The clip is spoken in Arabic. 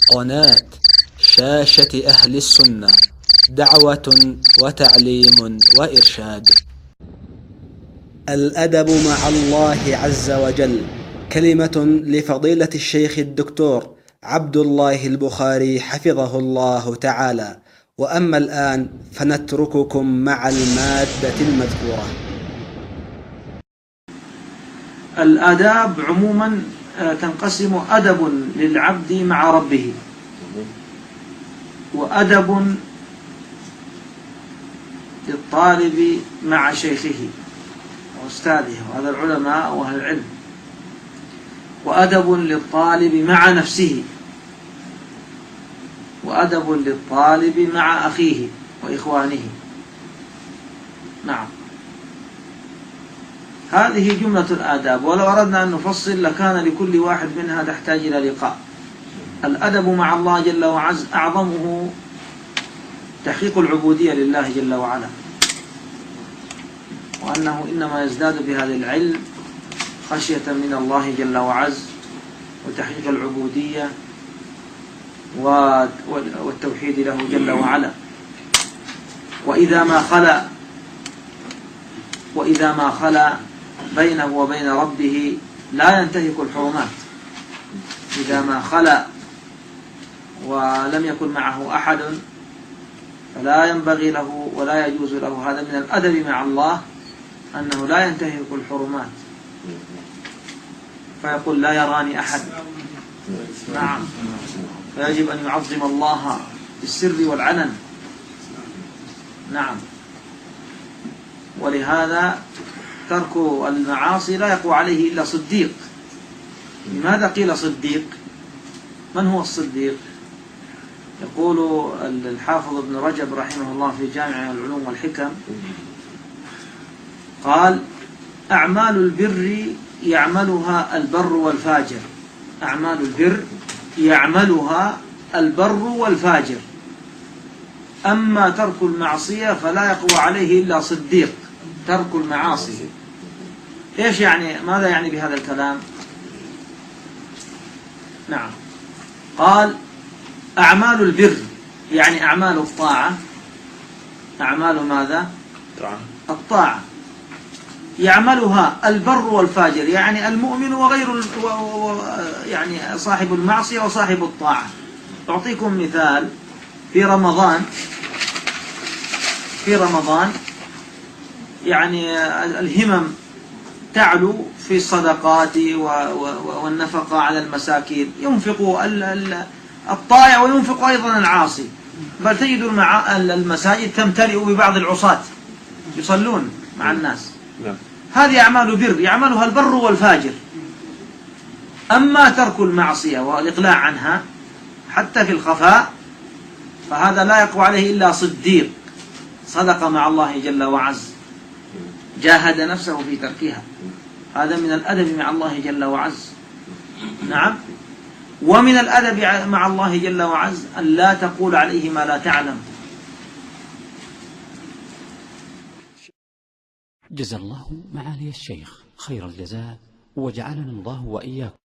قناة شاشة أهل السنة، دعوة وتعليم وإرشاد. الأدب مع الله عز وجل، كلمة لفضيلة الشيخ الدكتور عبد الله البخاري حفظه الله تعالى. وأما الآن فنترككم مع المادة المذكورة. الآداب عموما تنقسم أدب للعبد مع ربه، وأدب للطالب مع شيخه وأستاذه، وهذا العلماء وأهل العلم، وأدب للطالب مع نفسه، وأدب للطالب مع أخيه وإخوانه. نعم، هذه جملة الآداب، ولو أردنا أن نفصل لكان لكل واحد منها تحتاج إلى لقاء. الأدب مع الله جل وعز أعظمه تحقيق العبودية لله جل وعلا، وأنه إنما يزداد بهذا العلم خشية من الله جل وعز وتحقيق العبودية والتوحيد له جل وعلا. وإذا ما خلا بينه وبين ربه لا ينتهك الحرمات. إذا ما خلا ولم يكن معه أحد فلا ينبغي له ولا يجوز له. هذا من الأدب مع الله أنه لا ينتهك الحرمات، فيقول لا يراني أحد. نعم، فيجب أن يعظم الله بالسر والعلن. نعم، ولهذا ترك المعاصي لا يقوى عليه إلا صديق. لماذا قيل صديق؟ من هو الصديق؟ يقول الحافظ ابن رجب رحمه الله في جامع العلوم والحكم، قال: أعمال البر يعملها البر والفاجر. أعمال البر يعملها البر والفاجر، أما ترك المعصية فلا يقوى عليه إلا صديق. ترك المعاصي إيش يعني؟ ماذا يعني بهذا الكلام؟ نعم، قال: أعمال البر يعني أعمال الطاعة. أعمال ماذا؟ الطاعة. يعملها البر والفاجر يعني المؤمن وغير يعني صاحب المعصية وصاحب الطاعة. أعطيكم مثال. في رمضان يعني الهمم تعلو في الصدقات والنفقة على المساكين. ينفق الطائع وينفق أيضا العاصي، بل تجد المساجد تمتلئ ببعض العصاة يصلون مع الناس. هذه أعمال بر يعملها البر والفاجر. أما ترك المعصية والإقلاع عنها حتى في الخفاء فهذا لا يقوى عليه إلا صديق، صدق مع الله جل وعز، جاهد نفسه في تركها. هذا من الأدب مع الله جل وعز. نعم، ومن الأدب مع الله جل وعز أن لا تقول عليه ما لا تعلم. جزا الله معالي الشيخ خير الجزاء، وجعلنا الله وإياكم